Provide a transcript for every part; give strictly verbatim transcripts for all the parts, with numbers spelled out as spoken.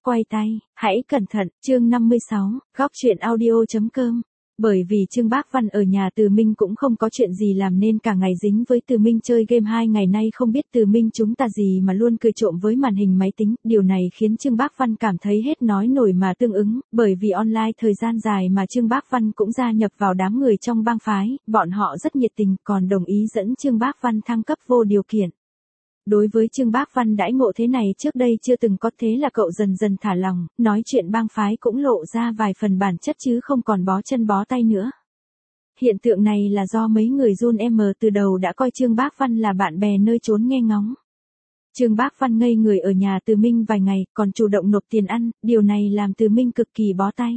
quay tay, hãy cẩn thận, chương năm mươi sáu, góc truyện audio.com. Bởi vì Trương Bác Văn ở nhà Từ Minh cũng không có chuyện gì làm nên cả ngày dính với Từ Minh chơi game, hai ngày nay không biết Từ Minh chúng ta gì mà luôn cười trộm với màn hình máy tính, điều này khiến Trương Bác Văn cảm thấy hết nói nổi mà tương ứng, bởi vì online thời gian dài mà Trương Bác Văn cũng gia nhập vào đám người trong bang phái, bọn họ rất nhiệt tình còn đồng ý dẫn Trương Bác Văn thăng cấp vô điều kiện. Đối với Trương Bác Văn đãi ngộ thế này trước đây chưa từng có, thế là cậu dần dần thả lòng, nói chuyện bang phái cũng lộ ra vài phần bản chất chứ không còn bó chân bó tay nữa. Hiện tượng này là do mấy người Jun M từ đầu đã coi Trương Bác Văn là bạn bè nơi trốn nghe ngóng. Trương Bác Văn ngây người ở nhà Từ Minh vài ngày, còn chủ động nộp tiền ăn, điều này làm Từ Minh cực kỳ bó tay.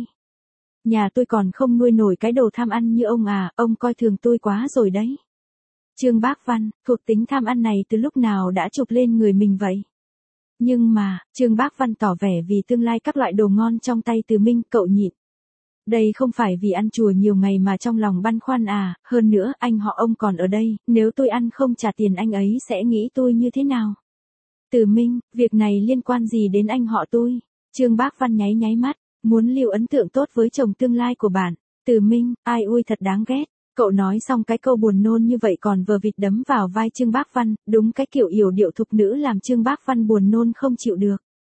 Nhà tôi còn không nuôi nổi cái đồ tham ăn như ông à, ông coi thường tôi quá rồi đấy. Trương Bác Văn, thuộc tính tham ăn này từ lúc nào đã chụp lên người mình vậy? Nhưng mà, Trương Bác Văn tỏ vẻ vì tương lai các loại đồ ngon trong tay Từ Minh, cậu nhịn. Đây không phải vì ăn chùa nhiều ngày mà trong lòng băn khoăn à, hơn nữa anh họ ông còn ở đây, nếu tôi ăn không trả tiền anh ấy sẽ nghĩ tôi như thế nào? Từ Minh, việc này liên quan gì đến anh họ tôi? Trương Bác Văn nháy nháy mắt, muốn lưu ấn tượng tốt với chồng tương lai của bạn. Từ Minh, ai ui thật đáng ghét. Cậu nói xong cái câu buồn nôn như vậy còn vờ vịt đấm vào vai Trương Bác Văn, đúng cái kiểu yểu điệu thục nữ làm Trương Bác Văn buồn nôn không chịu được.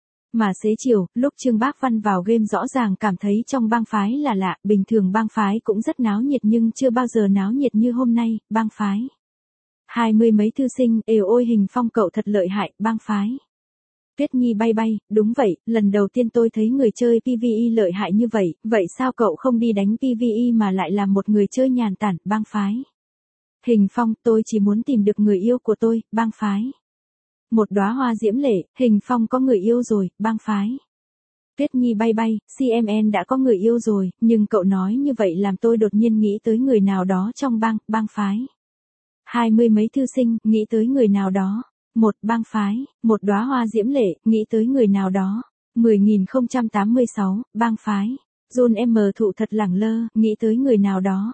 Mà xế chiều, lúc Trương Bác Văn vào game rõ ràng cảm thấy trong bang phái là lạ, bình thường bang phái cũng rất náo nhiệt nhưng chưa bao giờ náo nhiệt như hôm nay, bang phái. Hai mươi mấy thư sinh, ều ôi Hình Phong cậu thật lợi hại, bang phái. Tuyết Nhi bay bay, đúng vậy, lần đầu tiên tôi thấy người chơi pê vê e lợi hại như vậy, vậy sao cậu không đi đánh pê vê e mà lại làm một người chơi nhàn tản, bang phái. Hình Phong, tôi chỉ muốn tìm được người yêu của tôi, bang phái. Một đóa hoa diễm lệ, Hình Phong có người yêu rồi, bang phái. Tuyết Nhi bay bay, xê em en đã có người yêu rồi, nhưng cậu nói như vậy làm tôi đột nhiên nghĩ tới người nào đó trong bang, bang phái. Hai mươi mấy thư sinh, nghĩ tới người nào đó. Một bang phái, một đóa hoa diễm lệ, nghĩ tới người nào đó. mười nghìn không trăm tám mươi sáu, bang phái. Jun M thụ thật lẳng lơ, nghĩ tới người nào đó.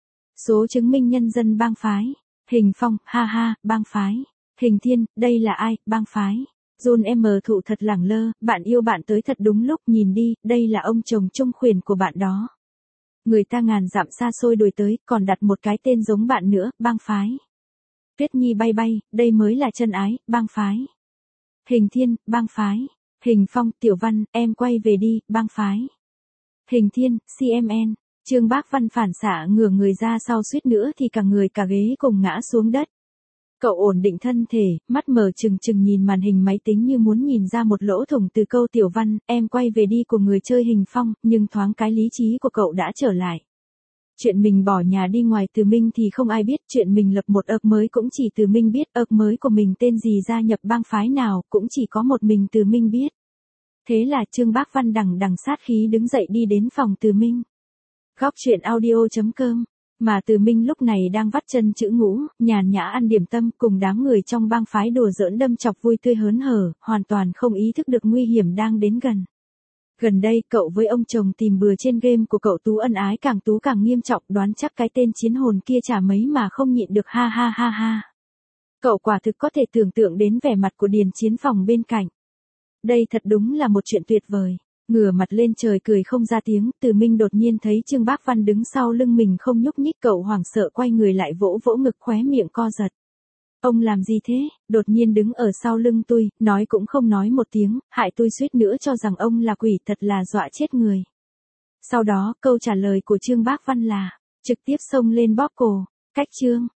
Số chứng minh nhân dân bang phái. Hình Phong, ha ha, bang phái. Hình Thiên, đây là ai, bang phái. Jun M thụ thật lẳng lơ, bạn yêu bạn tới thật đúng lúc, nhìn đi, đây là ông chồng trung khuyển của bạn đó. Người ta ngàn dặm xa xôi đuổi tới, còn đặt một cái tên giống bạn nữa, bang phái. Tuyết Nhi bay bay, đây mới là chân ái, bang phái. Hình Thiên, bang phái. Hình Phong, Tiểu Văn, em quay về đi, bang phái. Hình Thiên, xê em en. Trương Bác Văn phản xạ ngửa người ra sau suýt nữa thì cả người cả ghế cùng ngã xuống đất. Cậu ổn định thân thể, mắt mở trừng trừng nhìn màn hình máy tính như muốn nhìn ra một lỗ thủng từ câu Tiểu Văn, em quay về đi của người chơi Hình Phong, nhưng thoáng cái lý trí của cậu đã trở lại. Chuyện mình bỏ nhà đi ngoài Từ Minh thì không ai biết, chuyện mình lập một ợc mới cũng chỉ Từ Minh biết, ợc mới của mình tên gì gia nhập bang phái nào cũng chỉ có một mình Từ Minh biết. Thế là Trương Bác Văn đằng đằng sát khí đứng dậy đi đến phòng Từ Minh. Góc truyện audio.com. Mà Từ Minh lúc này đang vắt chân chữ ngũ, nhàn nhã ăn điểm tâm cùng đám người trong bang phái đùa giỡn đâm chọc vui tươi hớn hở, hoàn toàn không ý thức được nguy hiểm đang đến gần. Gần đây, cậu với ông chồng tìm bừa trên game của cậu Tú ân ái càng Tú càng nghiêm trọng, đoán chắc cái tên chiến hồn kia chả mấy mà không nhịn được, ha ha ha ha. Cậu quả thực có thể tưởng tượng đến vẻ mặt của Điền Chiến Phòng bên cạnh. Đây thật đúng là một chuyện tuyệt vời. Ngửa mặt lên trời cười không ra tiếng, Từ Minh đột nhiên thấy Trương Bác Văn đứng sau lưng mình không nhúc nhích, cậu hoảng sợ quay người lại vỗ vỗ ngực, khóe miệng co giật. Ông làm gì thế, đột nhiên đứng ở sau lưng tôi, nói cũng không nói một tiếng, hại tôi suýt nữa cho rằng ông là quỷ, thật là dọa chết người. Sau đó, câu trả lời của Trương Bác Văn là, trực tiếp xông lên bóp cổ, cách Trương.